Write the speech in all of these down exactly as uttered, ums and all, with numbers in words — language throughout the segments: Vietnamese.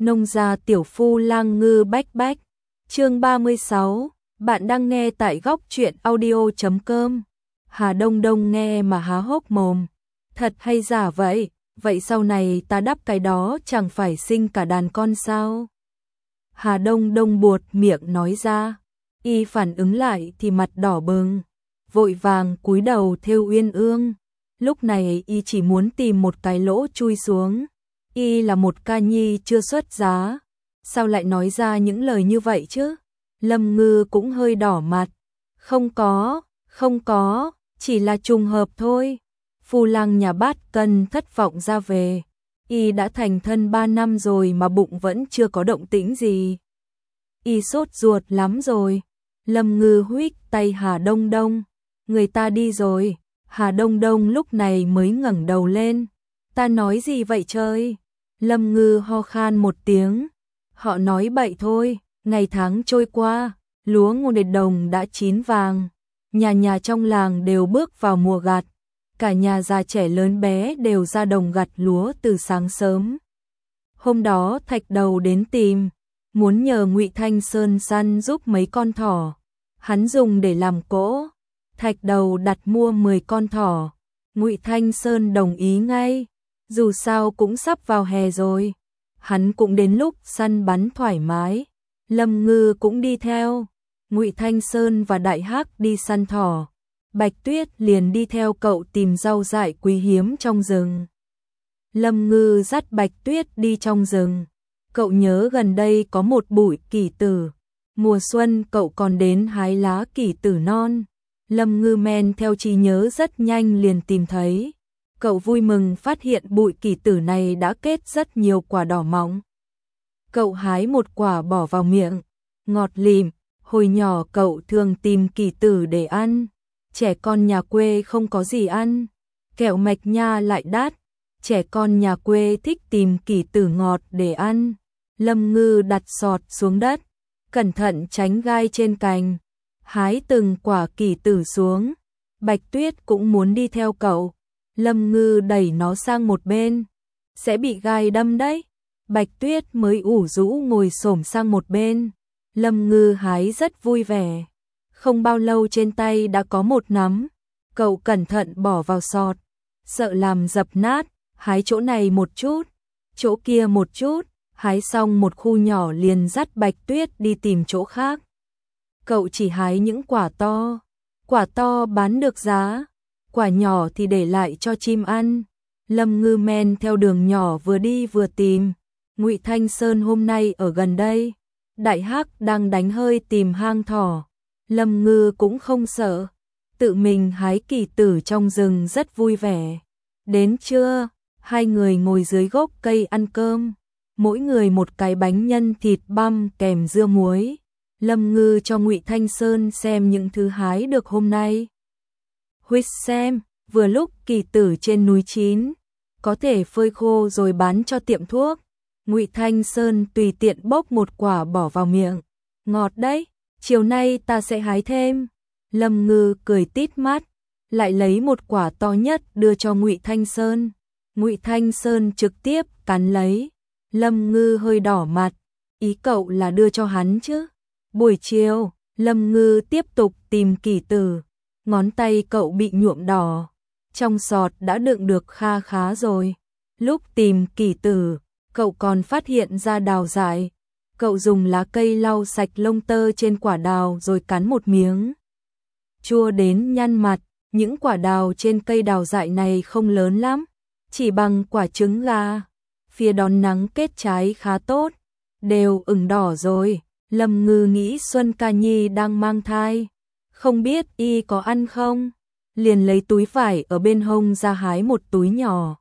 Nông gia tiểu phu lang ngư bách bách. Chương ba mươi sáu, bạn đang nghe tại góc truyện audio chấm com. Hà Đông Đông nghe mà há hốc mồm. Thật hay giả vậy? Vậy sau này ta đắp cái đó chẳng phải sinh cả đàn con sao? Hà Đông Đông buột miệng nói ra. Y phản ứng lại thì mặt đỏ bừng, vội vàng cúi đầu thêu uyên ương. Lúc này y chỉ muốn tìm một cái lỗ chui xuống. Y là một ca nhi chưa xuất giá, sao lại nói ra những lời như vậy chứ? Lâm Ngư cũng hơi đỏ mặt. Không có, không có, chỉ là trùng hợp thôi. Phu lang nhà Bát Cân thất vọng ra về. Y đã thành thân ba năm rồi mà bụng vẫn chưa có động tĩnh gì. Y sốt ruột lắm rồi. Lâm Ngư huých tay Hà Đông Đông. Người ta đi rồi. Hà Đông Đông lúc này mới ngẩng đầu lên. Ta nói gì vậy trời? Lâm Ngư ho khan một tiếng. Họ nói bậy thôi. Ngày tháng trôi qua, lúa ngô đệt đồng đã chín vàng. Nhà nhà trong làng đều bước vào mùa gặt. Cả nhà già trẻ lớn bé đều ra đồng gặt lúa từ sáng sớm. Hôm đó Thạch Đầu đến tìm, muốn nhờ Ngụy Thanh Sơn săn giúp mấy con thỏ. Hắn dùng để làm cỗ. Thạch Đầu đặt mua mười con thỏ. Ngụy Thanh Sơn đồng ý ngay. Dù sao cũng sắp vào hè rồi. Hắn cũng đến lúc săn bắn thoải mái. Lâm Ngư cũng đi theo. Ngụy Thanh Sơn và Đại Hắc đi săn thỏ. Bạch Tuyết liền đi theo cậu tìm rau dại quý hiếm trong rừng. Lâm Ngư dắt Bạch Tuyết đi trong rừng. Cậu nhớ gần đây có một bụi kỷ tử. Mùa xuân cậu còn đến hái lá kỷ tử non. Lâm Ngư men theo trí nhớ rất nhanh liền tìm thấy. Cậu vui mừng phát hiện bụi kỷ tử này đã kết rất nhiều quả đỏ mọng. Cậu hái một quả bỏ vào miệng, ngọt lịm. Hồi nhỏ cậu thường tìm kỷ tử để ăn. Trẻ con nhà quê không có gì ăn. Kẹo mạch nha lại đắt. Trẻ con nhà quê thích tìm kỷ tử ngọt để ăn. Lâm Ngư đặt sọt xuống đất, cẩn thận tránh gai trên cành. Hái từng quả kỷ tử xuống. Bạch Tuyết cũng muốn đi theo cậu. Lâm Ngư đẩy nó sang một bên. Sẽ bị gai đâm đấy. Bạch Tuyết mới ủ rũ ngồi xổm sang một bên. Lâm Ngư hái rất vui vẻ. Không bao lâu trên tay đã có một nắm. Cậu cẩn thận bỏ vào sọt. Sợ làm dập nát, hái chỗ này một chút, chỗ kia một chút. Hái xong một khu nhỏ liền dắt Bạch Tuyết đi tìm chỗ khác. Cậu chỉ hái những quả to. Quả to bán được giá. Quả nhỏ thì để lại cho chim ăn. Lâm Ngư men theo đường nhỏ vừa đi vừa tìm. Ngụy Thanh Sơn hôm nay ở gần đây. Đại Hắc đang đánh hơi tìm hang thỏ. Lâm Ngư cũng không sợ. Tự mình hái kỷ tử trong rừng rất vui vẻ. Đến trưa, hai người ngồi dưới gốc cây ăn cơm. Mỗi người một cái bánh nhân thịt băm kèm dưa muối. Lâm Ngư cho Ngụy Thanh Sơn xem những thứ hái được hôm nay. Huýt xem, vừa lúc kỷ tử trên núi chín. Có thể phơi khô rồi bán cho tiệm thuốc. Ngụy Thanh Sơn tùy tiện bốc một quả bỏ vào miệng. Ngọt đấy, chiều nay ta sẽ hái thêm. Lâm Ngư cười tít mắt, lại lấy một quả to nhất đưa cho Ngụy Thanh Sơn. Ngụy Thanh Sơn trực tiếp cắn lấy. Lâm Ngư hơi đỏ mặt, ý cậu là đưa cho hắn chứ. Buổi chiều, Lâm Ngư tiếp tục tìm kỷ tử. Ngón tay cậu bị nhuộm đỏ. Trong sọt đã đựng được kha khá rồi. Lúc tìm kỷ tử, cậu còn phát hiện ra đào dại. Cậu dùng lá cây lau sạch lông tơ trên quả đào rồi cắn một miếng. Chua đến nhăn mặt. Những quả đào trên cây đào dại này không lớn lắm, chỉ bằng quả trứng gà. Phía đón nắng kết trái khá tốt, đều ửng đỏ rồi. Lâm Ngư nghĩ Xuân Ca Nhi đang mang thai, không biết y có ăn không. Liền lấy túi vải ở bên hông ra hái một túi nhỏ.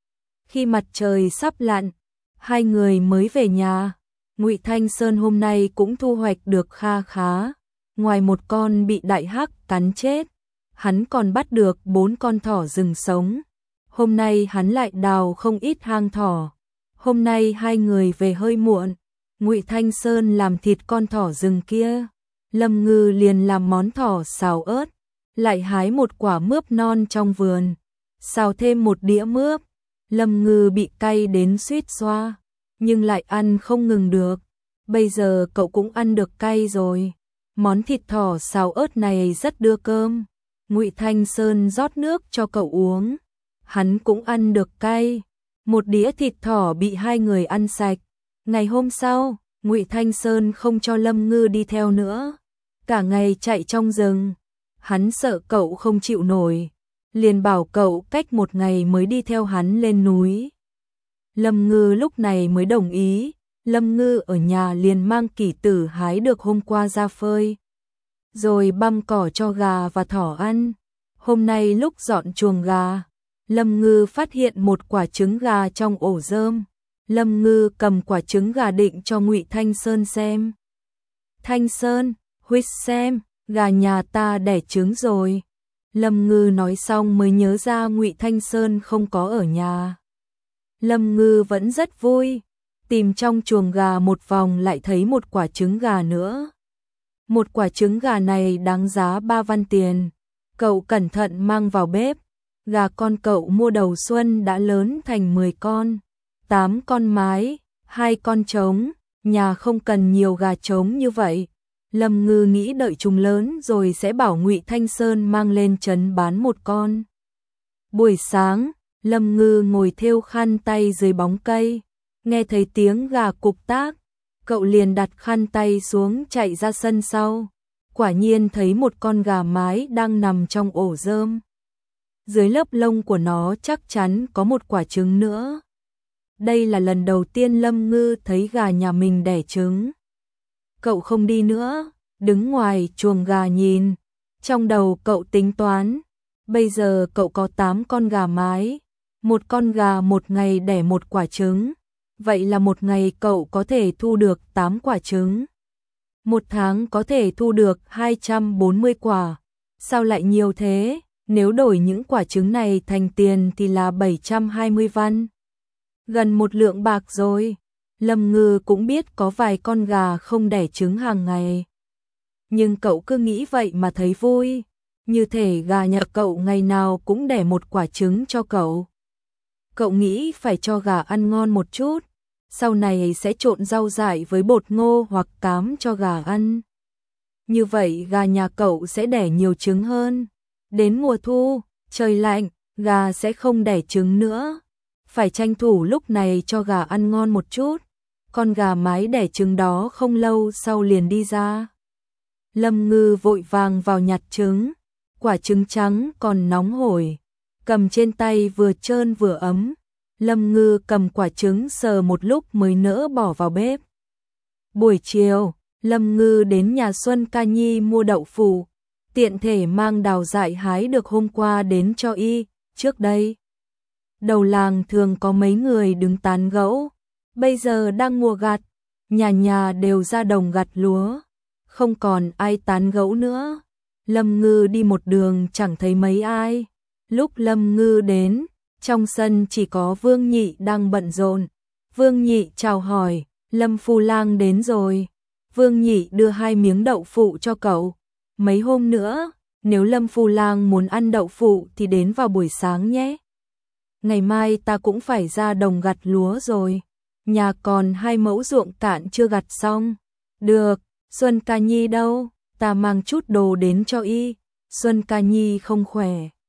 Khi mặt trời sắp lặn, hai người mới về nhà. Ngụy Thanh Sơn hôm nay cũng thu hoạch được kha khá. Ngoài một con bị Đại Hắc cắn chết, hắn còn bắt được bốn con thỏ rừng sống. Hôm nay hắn lại đào không ít hang thỏ. Hôm nay hai người về hơi muộn. Ngụy Thanh Sơn làm thịt con thỏ rừng kia. Lâm Ngư liền làm món thỏ xào ớt. Lại hái một quả mướp non trong vườn. Xào thêm một đĩa mướp. Lâm Ngư bị cay đến suýt xoa. nhưng lại ăn không ngừng được. Bây giờ cậu cũng ăn được cay rồi. Món thịt thỏ xào ớt này rất đưa cơm. Ngụy Thanh Sơn rót nước cho cậu uống. Hắn cũng ăn được cay. Một đĩa thịt thỏ bị hai người ăn sạch. Ngày hôm sau, Ngụy Thanh Sơn không cho Lâm Ngư đi theo nữa. Cả ngày chạy trong rừng. Hắn sợ cậu không chịu nổi. Liền bảo cậu cách một ngày mới đi theo hắn lên núi. Lâm Ngư lúc này mới đồng ý. Lâm Ngư ở nhà liền mang kỷ tử hái được hôm qua ra phơi. Rồi băm cỏ cho gà và thỏ ăn. Hôm nay lúc dọn chuồng gà, Lâm Ngư phát hiện một quả trứng gà trong ổ rơm. Lâm Ngư cầm quả trứng gà định cho Ngụy Thanh Sơn xem. Thanh Sơn, huýt xem, gà nhà ta đẻ trứng rồi. Lâm Ngư nói xong mới nhớ ra Ngụy Thanh Sơn không có ở nhà. Lâm Ngư vẫn rất vui, tìm trong chuồng gà một vòng lại thấy một quả trứng gà nữa. Một quả trứng gà này đáng giá ba văn tiền. Cậu cẩn thận mang vào bếp. Gà con cậu mua đầu xuân đã lớn thành mười con, tám con mái, hai con trống. Nhà không cần nhiều gà trống như vậy. Lâm Ngư nghĩ đợi chúng lớn rồi sẽ bảo Ngụy Thanh Sơn mang lên trấn bán một con. Buổi sáng, Lâm Ngư ngồi thêu khăn tay dưới bóng cây, nghe thấy tiếng gà cục tác, cậu liền đặt khăn tay xuống chạy ra sân sau. Quả nhiên thấy một con gà mái đang nằm trong ổ rơm. Dưới lớp lông của nó chắc chắn có một quả trứng nữa. Đây là lần đầu tiên Lâm Ngư thấy gà nhà mình đẻ trứng. Cậu không đi nữa, đứng ngoài chuồng gà nhìn. Trong đầu cậu tính toán, bây giờ cậu có tám con gà mái, một con gà một ngày đẻ một quả trứng. Vậy là một ngày cậu có thể thu được tám quả trứng. Một tháng có thể thu được hai trăm bốn mươi quả. Sao lại nhiều thế? Nếu đổi những quả trứng này thành tiền thì là bảy trăm hai mươi văn. Gần một lượng bạc rồi. Lâm Ngư cũng biết có vài con gà không đẻ trứng hàng ngày. Nhưng cậu cứ nghĩ vậy mà thấy vui. Như thể gà nhà cậu ngày nào cũng đẻ một quả trứng cho cậu. Cậu nghĩ phải cho gà ăn ngon một chút. Sau này sẽ trộn rau dại với bột ngô hoặc cám cho gà ăn. Như vậy gà nhà cậu sẽ đẻ nhiều trứng hơn. Đến mùa thu, trời lạnh, gà sẽ không đẻ trứng nữa. Phải tranh thủ lúc này cho gà ăn ngon một chút. Con gà mái đẻ trứng đó không lâu sau liền đi ra. Lâm Ngư vội vàng vào nhặt trứng. Quả trứng trắng còn nóng hổi, cầm trên tay vừa trơn vừa ấm. Lâm Ngư cầm quả trứng sờ một lúc mới nỡ bỏ vào bếp. Buổi chiều, Lâm Ngư đến nhà Xuân Ca Nhi mua đậu phụ, tiện thể mang đào dại hái được hôm qua đến cho y. Trước đây, đầu làng thường có mấy người đứng tán gẫu, bây giờ đang mùa gặt, nhà nhà đều ra đồng gặt lúa, không còn ai tán gẫu nữa. Lâm Ngư đi một đường chẳng thấy mấy ai. Lúc Lâm Ngư đến, trong sân chỉ có Vương Nhị đang bận rộn. Vương Nhị chào hỏi, Lâm Phu Lang đến rồi. Vương Nhị đưa hai miếng đậu phụ cho cậu. Mấy hôm nữa, nếu Lâm Phu Lang muốn ăn đậu phụ thì đến vào buổi sáng nhé. Ngày mai ta cũng phải ra đồng gặt lúa rồi. Nhà còn hai mẫu ruộng cạn chưa gặt xong. Được, Xuân Ca Nhi đâu? Ta mang chút đồ đến cho y. Xuân Ca Nhi không khỏe,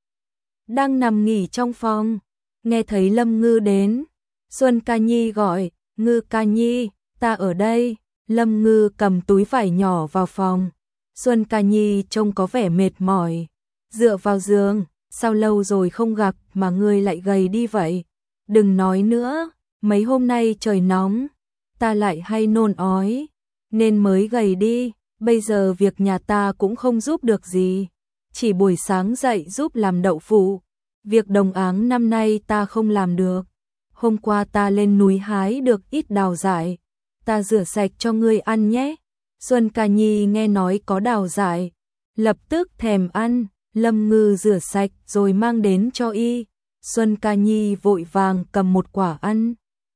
đang nằm nghỉ trong phòng. Nghe thấy Lâm Ngư đến, Xuân Ca Nhi gọi, Ngư Ca Nhi, ta ở đây. Lâm Ngư cầm túi vải nhỏ vào phòng. Xuân Ca Nhi trông có vẻ mệt mỏi, dựa vào giường. Sao lâu rồi không gặp mà ngươi lại gầy đi vậy? Đừng nói nữa, mấy hôm nay trời nóng, ta lại hay nôn ói, nên mới gầy đi. Bây giờ việc nhà ta cũng không giúp được gì, chỉ buổi sáng dậy giúp làm đậu phụ. Việc đồng áng năm nay ta không làm được. Hôm qua ta lên núi hái được ít đào dại, ta rửa sạch cho ngươi ăn nhé. Xuân Ca Nhi nghe nói có đào dại, lập tức thèm ăn. Lâm Ngư rửa sạch rồi mang đến cho y. Xuân Ca Nhi vội vàng cầm một quả ăn.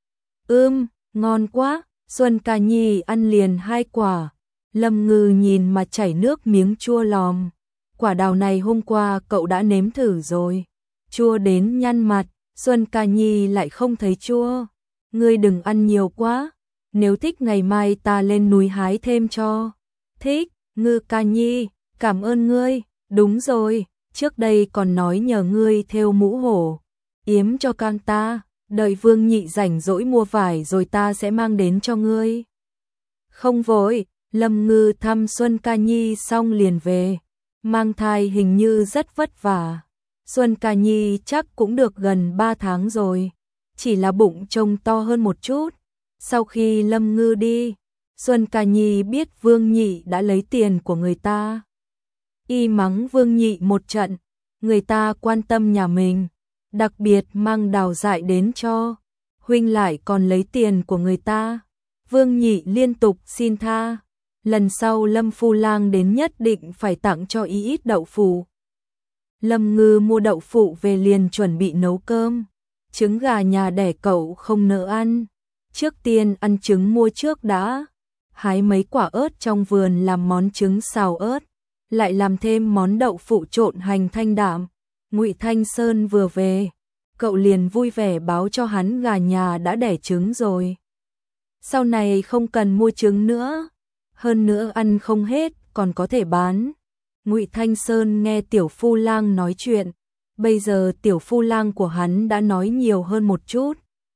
Ưm, ngon quá. Xuân Ca Nhi ăn liền hai quả. Lâm Ngư nhìn mà chảy nước miếng chua lòm. Quả đào này hôm qua cậu đã nếm thử rồi, chua đến nhăn mặt. Xuân Ca Nhi lại không thấy chua. ngươi đừng ăn nhiều quá, nếu thích ngày mai ta lên núi hái thêm cho. Thích, Ngư ca nhi, cảm ơn ngươi, đúng rồi, trước đây còn nói nhờ ngươi thêu mũ hổ, yếm cho cang ta, đợi Vương Nhị rảnh rỗi mua vải rồi ta sẽ mang đến cho ngươi. Không vội, Lâm Ngư thăm Xuân ca nhi xong liền về, mang thai hình như rất vất vả. Xuân ca nhi chắc cũng được gần ba tháng rồi, chỉ là bụng trông to hơn một chút. Sau khi Lâm Ngư đi, Xuân ca nhi biết Vương Nhị đã lấy tiền của người ta. Y mắng Vương Nhị một trận, người ta quan tâm nhà mình, đặc biệt mang Đào Dại đến cho, huynh lại còn lấy tiền của người ta. Vương Nhị liên tục xin tha, lần sau Lâm Phu Lang đến nhất định phải tặng cho y ít đậu phụ. Lâm Ngư mua đậu phụ về liền chuẩn bị nấu cơm, trứng gà nhà đẻ cậu không nỡ ăn, trước tiên ăn trứng mua trước đã, hái mấy quả ớt trong vườn làm món trứng xào ớt, lại làm thêm món đậu phụ trộn hành thanh đạm. Ngụy Thanh Sơn vừa về, cậu liền vui vẻ báo cho hắn gà nhà đã đẻ trứng rồi. Sau này không cần mua trứng nữa, hơn nữa ăn không hết còn có thể bán. Ngụy Thanh Sơn nghe Tiểu Phu Lang nói chuyện, bây giờ Tiểu Phu Lang của hắn đã nói nhiều hơn một chút.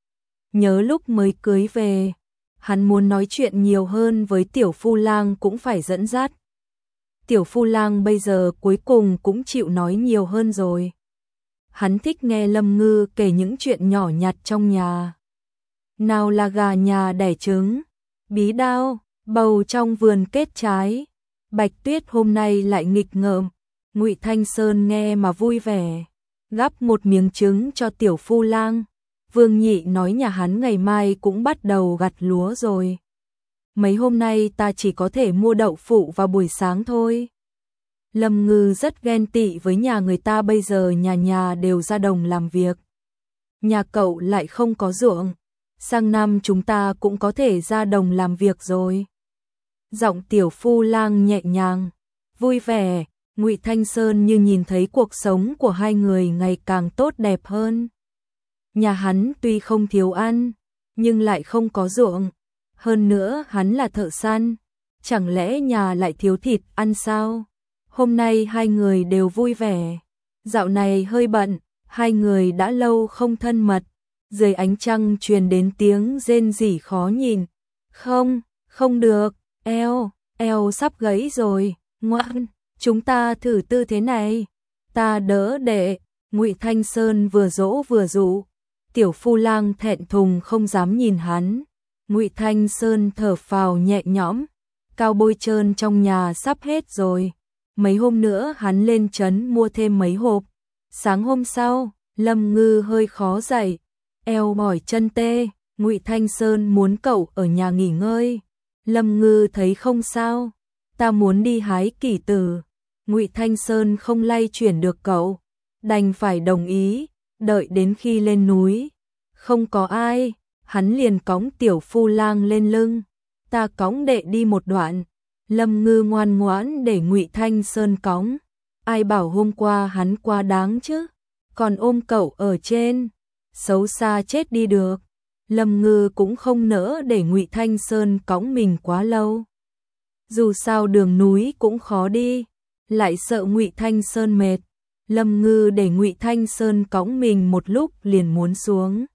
Nhớ lúc mới cưới về, hắn muốn nói chuyện nhiều hơn với Tiểu Phu Lang cũng phải dẫn dắt. Tiểu Phu Lang bây giờ cuối cùng cũng chịu nói nhiều hơn rồi. Hắn thích nghe Lâm Ngư kể những chuyện nhỏ nhặt trong nhà. Nào là gà nhà đẻ trứng, bí đao, bầu trong vườn kết trái. Bạch Tuyết hôm nay lại nghịch ngợm, Ngụy Thanh Sơn nghe mà vui vẻ, gắp một miếng trứng cho Tiểu Phu Lang. Vương Nhị nói nhà hắn ngày mai cũng bắt đầu gặt lúa rồi. Mấy hôm nay ta chỉ có thể mua đậu phụ vào buổi sáng thôi. Lâm Ngư rất ghen tị với nhà người ta, bây giờ nhà nhà đều ra đồng làm việc. Nhà cậu lại không có ruộng, sang năm chúng ta cũng có thể ra đồng làm việc rồi. Giọng Tiểu Phu Lang nhẹ nhàng, vui vẻ, Ngụy Thanh Sơn như nhìn thấy cuộc sống của hai người ngày càng tốt đẹp hơn. Nhà hắn tuy không thiếu ăn, nhưng lại không có ruộng. Hơn nữa hắn là thợ săn, chẳng lẽ nhà lại thiếu thịt ăn sao? Hôm nay hai người đều vui vẻ. Dạo này hơi bận, hai người đã lâu không thân mật. Dưới ánh trăng truyền đến tiếng rên rỉ khó nhìn. Không, không được, eo, eo sắp gãy rồi, ngoan, chúng ta thử tư thế này. Ta đỡ đệ, Ngụy Thanh Sơn vừa dỗ vừa dụ. Tiểu Phu Lang thẹn thùng không dám nhìn hắn. Ngụy Thanh Sơn thở phào nhẹ nhõm, cao bôi trơn trong nhà sắp hết rồi. Mấy hôm nữa hắn lên trấn mua thêm mấy hộp. Sáng hôm sau, Lâm Ngư hơi khó dậy, eo mỏi chân tê, Ngụy Thanh Sơn muốn cậu ở nhà nghỉ ngơi. Lâm Ngư thấy không sao, ta muốn đi hái kỷ tử. Ngụy Thanh Sơn không lay chuyển được cậu, đành phải đồng ý, đợi đến khi lên núi. Không có ai, hắn liền cõng Tiểu Phu Lang lên lưng, ta cõng đệ đi một đoạn. Lâm Ngư ngoan ngoãn để Ngụy Thanh Sơn cõng, ai bảo hôm qua hắn quá đáng chứ, còn ôm cậu ở trên, xấu xa chết đi được. Lâm Ngư cũng không nỡ để Ngụy Thanh Sơn cõng mình quá lâu. Dù sao đường núi cũng khó đi, lại sợ Ngụy Thanh Sơn mệt. Lâm Ngư để Ngụy Thanh Sơn cõng mình một lúc liền muốn xuống.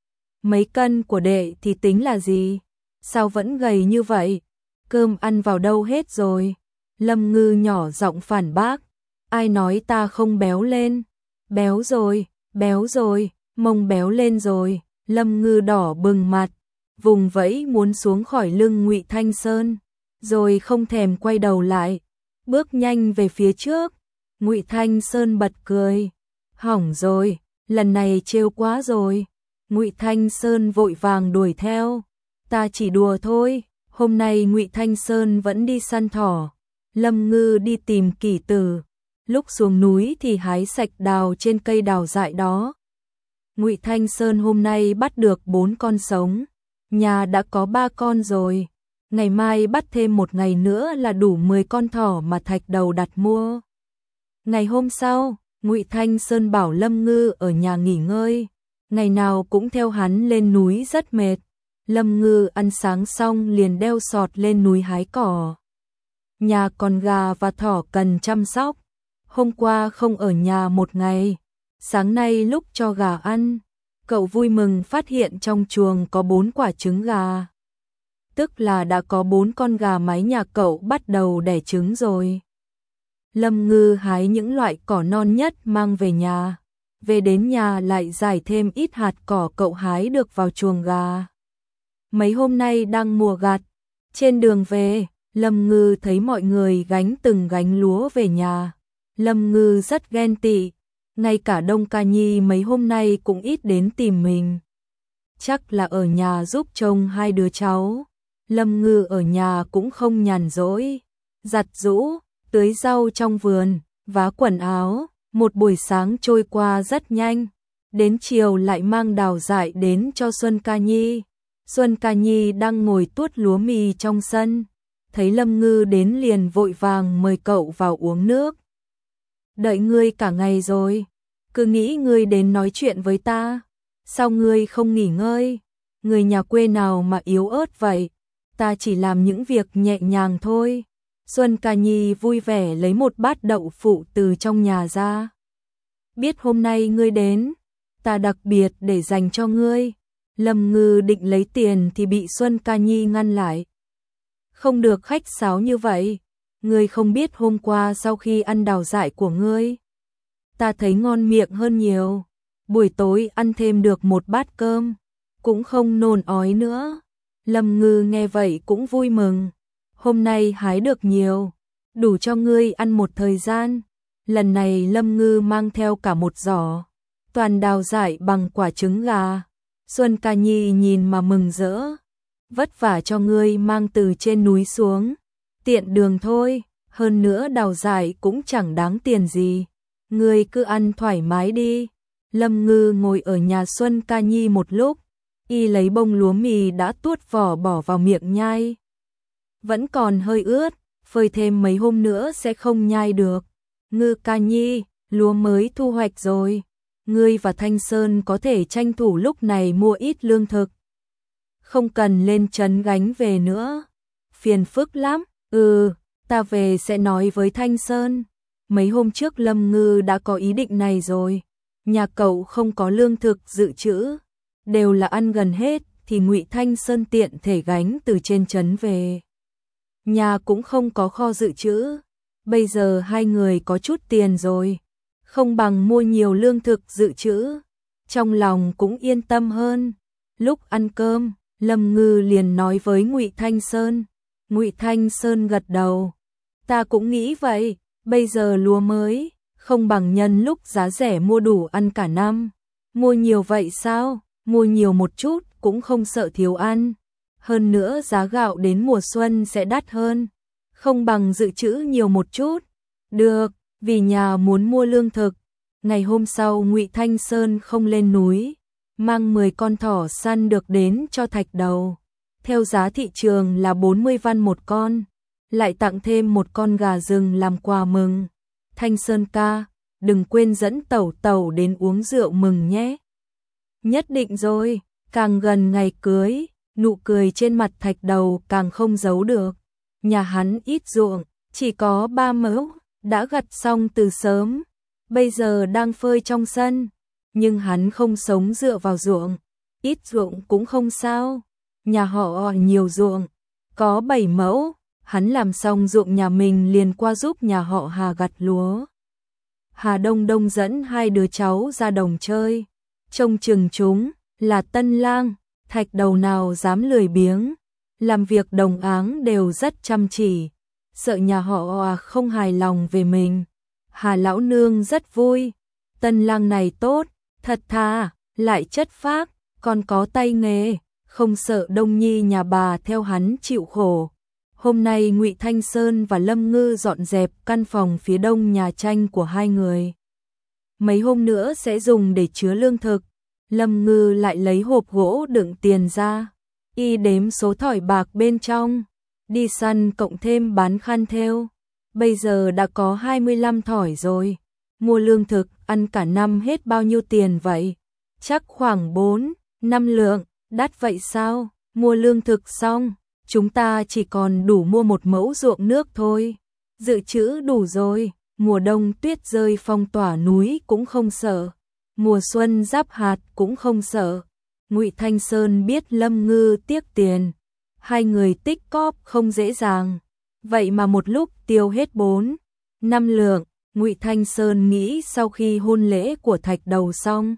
Mấy cân của đệ thì tính là gì? Sao vẫn gầy như vậy? Cơm ăn vào đâu hết rồi? Lâm Ngư nhỏ giọng phản bác. Ai nói ta không béo lên? Béo rồi, béo rồi, mông béo lên rồi. Lâm Ngư đỏ bừng mặt, vùng vẫy muốn xuống khỏi lưng Ngụy Thanh Sơn, rồi không thèm quay đầu lại, bước nhanh về phía trước. Ngụy Thanh Sơn bật cười. Hỏng rồi, lần này trêu quá rồi. Ngụy Thanh Sơn vội vàng đuổi theo. Ta chỉ đùa thôi, hôm nay Ngụy Thanh Sơn vẫn đi săn thỏ. Lâm Ngư đi tìm kỷ tử, lúc xuống núi thì hái sạch đào trên cây đào dại đó. Ngụy Thanh Sơn hôm nay bắt được bốn con sống, nhà đã có ba con rồi, ngày mai bắt thêm một ngày nữa là đủ mười con thỏ mà Thạch Đầu đặt mua. Ngày hôm sau, Ngụy Thanh Sơn bảo Lâm Ngư ở nhà nghỉ ngơi, ngày nào cũng theo hắn lên núi rất mệt. Lâm Ngư ăn sáng xong liền đeo sọt lên núi hái cỏ. Nhà còn gà và thỏ cần chăm sóc. Hôm qua không ở nhà một ngày, sáng nay lúc cho gà ăn, cậu vui mừng phát hiện trong chuồng có bốn quả trứng gà. Tức là đã có bốn con gà mái nhà cậu bắt đầu đẻ trứng rồi. Lâm Ngư hái những loại cỏ non nhất mang về nhà. Về đến nhà lại rải thêm ít hạt cỏ cậu hái được vào chuồng gà. Mấy hôm nay đang mùa gặt, trên đường về, Lâm Ngư thấy mọi người gánh từng gánh lúa về nhà. Lâm Ngư rất ghen tị, ngay cả Đông Ca Nhi mấy hôm nay cũng ít đến tìm mình. Chắc là ở nhà giúp trông hai đứa cháu. Lâm Ngư ở nhà cũng không nhàn rỗi, giặt giũ, tưới rau trong vườn, vá quần áo, một buổi sáng trôi qua rất nhanh. Đến chiều lại mang Đào Dại đến cho Xuân Ca Nhi. Xuân Ca Nhi đang ngồi tuốt lúa mì trong sân, thấy Lâm Ngư đến liền vội vàng mời cậu vào uống nước. Đợi ngươi cả ngày rồi, cứ nghĩ ngươi đến nói chuyện với ta, sao ngươi không nghỉ ngơi? Người nhà quê nào mà yếu ớt vậy? Ta chỉ làm những việc nhẹ nhàng thôi. Xuân Ca Nhi vui vẻ lấy một bát đậu phụ từ trong nhà ra. Biết hôm nay ngươi đến, ta đặc biệt để dành cho ngươi. Lâm Ngư định lấy tiền thì bị Xuân Ca Nhi ngăn lại. Không được khách sáo như vậy, ngươi không biết hôm qua sau khi ăn Đào Dại của ngươi, ta thấy ngon miệng hơn nhiều. Buổi tối ăn thêm được một bát cơm, cũng không nôn ói nữa. Lâm Ngư nghe vậy cũng vui mừng. Hôm nay hái được nhiều, đủ cho ngươi ăn một thời gian. Lần này Lâm Ngư mang theo cả một giỏ, toàn Đào Dại bằng quả trứng gà. Xuân Ca Nhi nhìn mà mừng rỡ. Vất vả cho ngươi mang từ trên núi xuống, tiện đường thôi, hơn nữa Đào Dại cũng chẳng đáng tiền gì. Ngươi cứ ăn thoải mái đi. Lâm Ngư ngồi ở nhà Xuân Ca Nhi một lúc, y lấy bông lúa mì đã tuốt vỏ bỏ vào miệng nhai. Vẫn còn hơi ướt, phơi thêm mấy hôm nữa sẽ không nhai được. Ngư Ca Nhi, lúa mới thu hoạch rồi, ngươi và Thanh Sơn có thể tranh thủ lúc này mua ít lương thực. Không cần lên trấn gánh về nữa, phiền phức lắm. Ừ, ta về sẽ nói với Thanh Sơn. Mấy hôm trước Lâm Ngư đã có ý định này rồi. Nhà cậu không có lương thực dự trữ, đều là ăn gần hết thì Ngụy Thanh Sơn tiện thể gánh từ trên trấn về. Nhà cũng không có kho dự trữ, bây giờ hai người có chút tiền rồi, không bằng mua nhiều lương thực dự trữ, trong lòng cũng yên tâm hơn. Lúc ăn cơm, Lâm Ngư liền nói với Ngụy Thanh Sơn. Ngụy Thanh Sơn gật đầu. Ta cũng nghĩ vậy, bây giờ lúa mới, không bằng nhân lúc giá rẻ mua đủ ăn cả năm. Mua nhiều vậy sao? Mua nhiều một chút cũng không sợ thiếu ăn. Hơn nữa giá gạo đến mùa xuân sẽ đắt hơn, không bằng dự trữ nhiều một chút. Được, vì nhà muốn mua lương thực. Ngày hôm sau Ngụy Thanh Sơn không lên núi, mang mười con thỏ săn được đến cho Thạch Đầu. Theo giá thị trường là bốn mươi văn một con, lại tặng thêm một con gà rừng làm quà mừng. Thanh Sơn ca, đừng quên dẫn Tẩu Tẩu đến uống rượu mừng nhé. Nhất định rồi, càng gần ngày cưới, nụ cười trên mặt Thạch Đầu càng không giấu được. Nhà hắn ít ruộng, chỉ có ba mẫu, đã gặt xong từ sớm, bây giờ đang phơi trong sân. Nhưng hắn không sống dựa vào ruộng, ít ruộng cũng không sao. Nhà họ nhiều ruộng, có bảy mẫu, hắn làm xong ruộng nhà mình liền qua giúp nhà họ Hà gặt lúa. Hà Đông Đông dẫn hai đứa cháu ra đồng chơi, trông chừng chúng là tân lang. Thạch Đầu nào dám lười biếng, làm việc đồng áng đều rất chăm chỉ, sợ nhà họ không hài lòng về mình. Hà lão nương rất vui, tân lang này tốt, thật thà, lại chất phác, còn có tay nghề, không sợ Đông Nhi nhà bà theo hắn chịu khổ. Hôm nay Ngụy Thanh Sơn và Lâm Ngư dọn dẹp căn phòng phía đông nhà tranh của hai người. Mấy hôm nữa sẽ dùng để chứa lương thực. Lâm Ngư lại lấy hộp gỗ đựng tiền ra, y đếm số thỏi bạc bên trong, đi săn cộng thêm bán khăn thêu. Bây giờ đã có hai mươi lăm thỏi rồi, mua lương thực, ăn cả năm hết bao nhiêu tiền vậy? Chắc khoảng bốn, năm lượng, đắt vậy sao? Mua lương thực xong, chúng ta chỉ còn đủ mua một mẫu ruộng nước thôi. Dự trữ đủ rồi, mùa đông tuyết rơi phong tỏa núi cũng không sợ, mùa xuân giáp hạt cũng không sợ. Ngụy Thanh Sơn biết Lâm Ngư tiếc tiền, hai người tích cóp không dễ dàng, vậy mà một lúc tiêu hết bốn, năm lượng. Ngụy Thanh Sơn nghĩ sau khi hôn lễ của Thạch Đầu xong,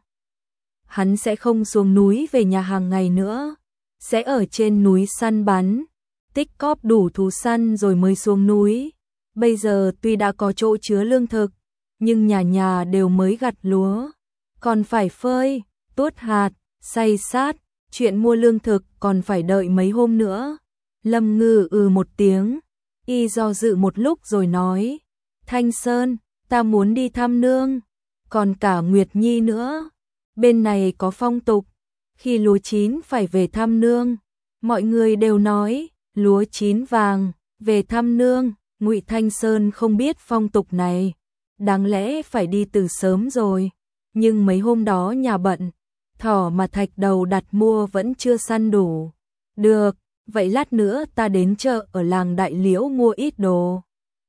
hắn sẽ không xuống núi về nhà hàng ngày nữa, sẽ ở trên núi săn bắn, tích cóp đủ thú săn rồi mới xuống núi. Bây giờ tuy đã có chỗ chứa lương thực, nhưng nhà nhà đều mới gặt lúa, còn phải phơi, tuốt hạt, xay sát, chuyện mua lương thực còn phải đợi mấy hôm nữa. Lâm Ngư ừ một tiếng, y do dự một lúc rồi nói, Thanh Sơn, ta muốn đi thăm nương, còn cả Nguyệt Nhi nữa. Bên này có phong tục, khi lúa chín phải về thăm nương. Mọi người đều nói, lúa chín vàng, về thăm nương. Ngụy Thanh Sơn không biết phong tục này, đáng lẽ phải đi từ sớm rồi, nhưng mấy hôm đó nhà bận, thỏ mà Thạch Đầu đặt mua vẫn chưa săn đủ. Được, vậy lát nữa ta đến chợ ở làng Đại Liễu mua ít đồ.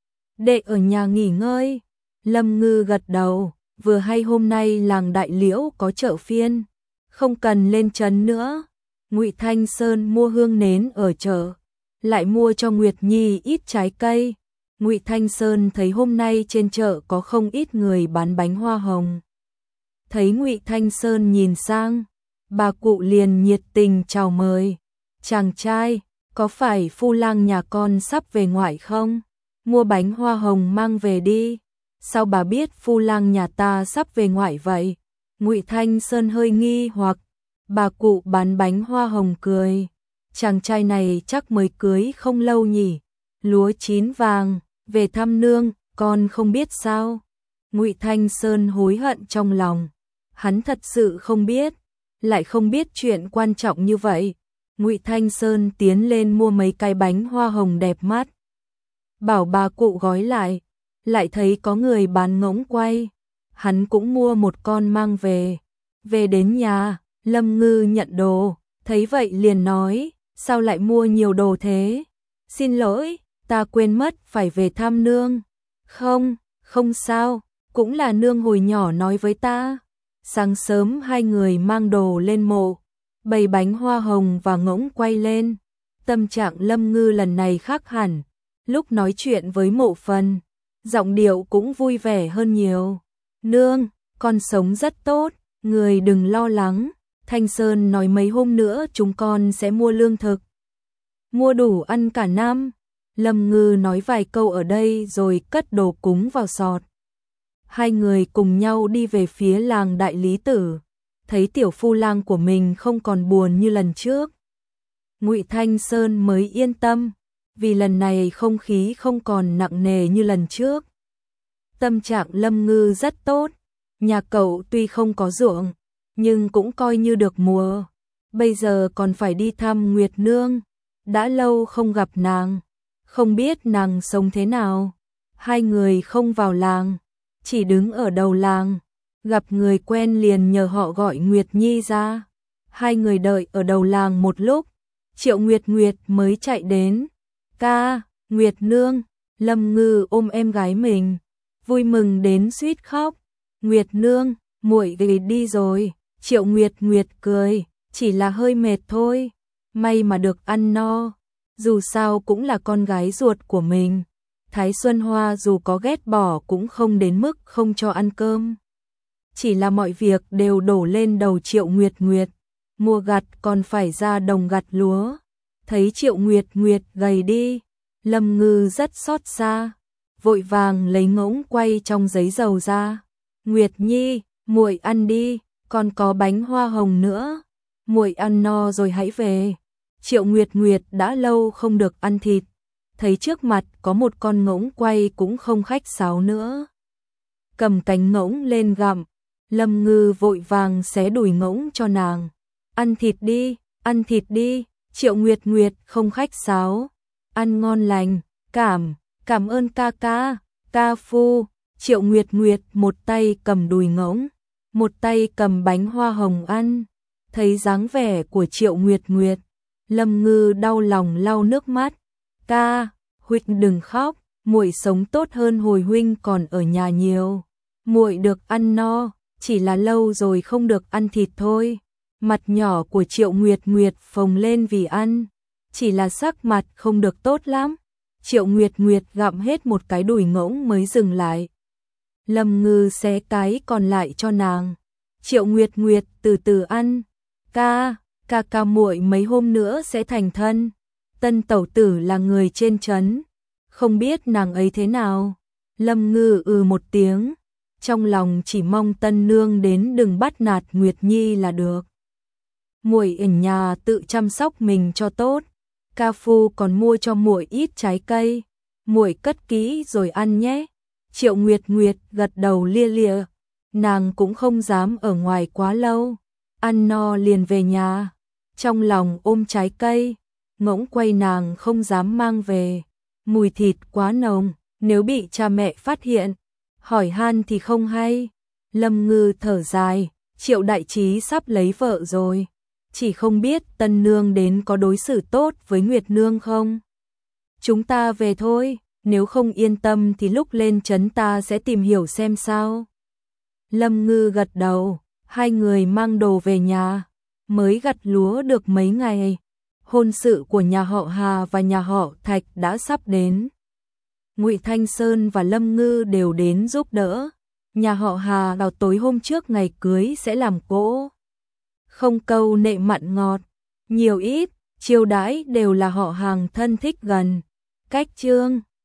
Đệ ở nhà nghỉ ngơi. Lâm Ngư gật đầu, vừa hay hôm nay làng Đại Liễu có chợ phiên, không cần lên trấn nữa. Ngụy Thanh Sơn mua hương nến ở chợ, lại mua cho Nguyệt Nhi ít trái cây. Ngụy Thanh Sơn thấy hôm nay trên chợ có không ít người bán bánh hoa hồng. Thấy Ngụy Thanh Sơn nhìn sang, bà cụ liền nhiệt tình chào mời. Chàng trai, có phải phu lang nhà con sắp về ngoại không? Mua bánh hoa hồng mang về đi. Sao bà biết phu lang nhà ta sắp về ngoại vậy? Ngụy Thanh Sơn hơi nghi hoặc. Bà cụ bán bánh hoa hồng cười. Chàng trai này chắc mới cưới không lâu nhỉ? Lúa chín vàng, về thăm nương, con không biết sao? Ngụy Thanh Sơn hối hận trong lòng. Hắn thật sự không biết, lại không biết chuyện quan trọng như vậy. Ngụy Thanh Sơn tiến lên mua mấy cái bánh hoa hồng đẹp mắt, bảo bà cụ gói lại, lại thấy có người bán ngỗng quay, hắn cũng mua một con mang về. Về đến nhà, Lâm Ngư nhận đồ, thấy vậy liền nói, sao lại mua nhiều đồ thế? Xin lỗi, ta quên mất phải về thăm nương. Không, không sao, cũng là nương hồi nhỏ nói với ta. Sáng sớm hai người mang đồ lên mộ, bày bánh hoa hồng và ngỗng quay lên. Tâm trạng Lâm Ngư lần này khác hẳn, lúc nói chuyện với Mộ Phần, giọng điệu cũng vui vẻ hơn nhiều. Nương, con sống rất tốt, người đừng lo lắng. Thanh Sơn nói mấy hôm nữa chúng con sẽ mua lương thực, mua đủ ăn cả năm. Lâm Ngư nói vài câu ở đây rồi cất đồ cúng vào sọt. Hai người cùng nhau đi về phía làng Đại Lý Tử, thấy tiểu phu lang của mình không còn buồn như lần trước. Ngụy Thanh Sơn mới yên tâm, vì lần này không khí không còn nặng nề như lần trước. Tâm trạng Lâm Ngư rất tốt, nhà cậu tuy không có ruộng, nhưng cũng coi như được mùa. Bây giờ còn phải đi thăm Nguyệt Nương, đã lâu không gặp nàng, không biết nàng sống thế nào. Hai người không vào làng, chỉ đứng ở đầu làng, gặp người quen liền nhờ họ gọi Nguyệt Nhi ra. Hai người đợi ở đầu làng một lúc, Triệu Nguyệt Nguyệt mới chạy đến. Ca, Nguyệt Nương. Lâm Ngư ôm em gái mình, vui mừng đến suýt khóc. Nguyệt Nương, muội về đi rồi. Triệu Nguyệt Nguyệt cười, chỉ là hơi mệt thôi, may mà được ăn no, dù sao cũng là con gái ruột của mình. Thái Xuân Hoa dù có ghét bỏ cũng không đến mức không cho ăn cơm. Chỉ là mọi việc đều đổ lên đầu Triệu Nguyệt Nguyệt, mùa gặt còn phải ra đồng gặt lúa. Thấy Triệu Nguyệt Nguyệt gầy đi, Lâm Ngư rất xót xa, vội vàng lấy ngỗng quay trong giấy dầu ra. Nguyệt Nhi, muội ăn đi, còn có bánh hoa hồng nữa, muội ăn no rồi hãy về. Triệu Nguyệt Nguyệt đã lâu không được ăn thịt, thấy trước mặt có một con ngỗng quay cũng không khách sáo nữa. Cầm cánh ngỗng lên gặm, Lâm Ngư vội vàng xé đùi ngỗng cho nàng. Ăn thịt đi, ăn thịt đi. Triệu Nguyệt Nguyệt không khách sáo, ăn ngon lành, cảm, cảm ơn ca ca, ca phu. Triệu Nguyệt Nguyệt một tay cầm đùi ngỗng, một tay cầm bánh hoa hồng ăn. Thấy dáng vẻ của Triệu Nguyệt Nguyệt, Lâm Ngư đau lòng lau nước mắt. Ca, huynh đừng khóc, muội sống tốt hơn hồi huynh còn ở nhà nhiều. Muội được ăn no, chỉ là lâu rồi không được ăn thịt thôi. Mặt nhỏ của Triệu Nguyệt Nguyệt phồng lên vì ăn, chỉ là sắc mặt không được tốt lắm. Triệu Nguyệt Nguyệt gặm hết một cái đùi ngỗng mới dừng lại. Lâm Ngư xé cái còn lại cho nàng. Triệu Nguyệt Nguyệt từ từ ăn. Ca, ca ca muội mấy hôm nữa sẽ thành thân. Tân tẩu tử là người trên trấn, không biết nàng ấy thế nào. Lâm Ngư ừ một tiếng, trong lòng chỉ mong tân nương đến đừng bắt nạt Nguyệt Nhi là được. Muội ở nhà tự chăm sóc mình cho tốt. Ca phu còn mua cho muội ít trái cây, muội cất kỹ rồi ăn nhé. Triệu Nguyệt Nguyệt gật đầu lia lịa, nàng cũng không dám ở ngoài quá lâu, ăn no liền về nhà, trong lòng ôm trái cây, ngỗng quay nàng không dám mang về, mùi thịt quá nồng, nếu bị cha mẹ phát hiện, hỏi han thì không hay. Lâm Ngư thở dài, Triệu đại trí sắp lấy vợ rồi, chỉ không biết tân nương đến có đối xử tốt với Nguyệt nương không. Chúng ta về thôi, nếu không yên tâm thì lúc lên trấn ta sẽ tìm hiểu xem sao. Lâm Ngư gật đầu, hai người mang đồ về nhà, mới gặt lúa được mấy ngày. Hôn sự của nhà họ Hà và nhà họ Thạch đã sắp đến. Ngụy Thanh Sơn và Lâm Ngư đều đến giúp đỡ. Nhà họ Hà vào tối hôm trước ngày cưới sẽ làm cỗ. Không câu nệ mặn ngọt, nhiều ít, chiêu đãi đều là họ hàng thân thích gần. Cách trương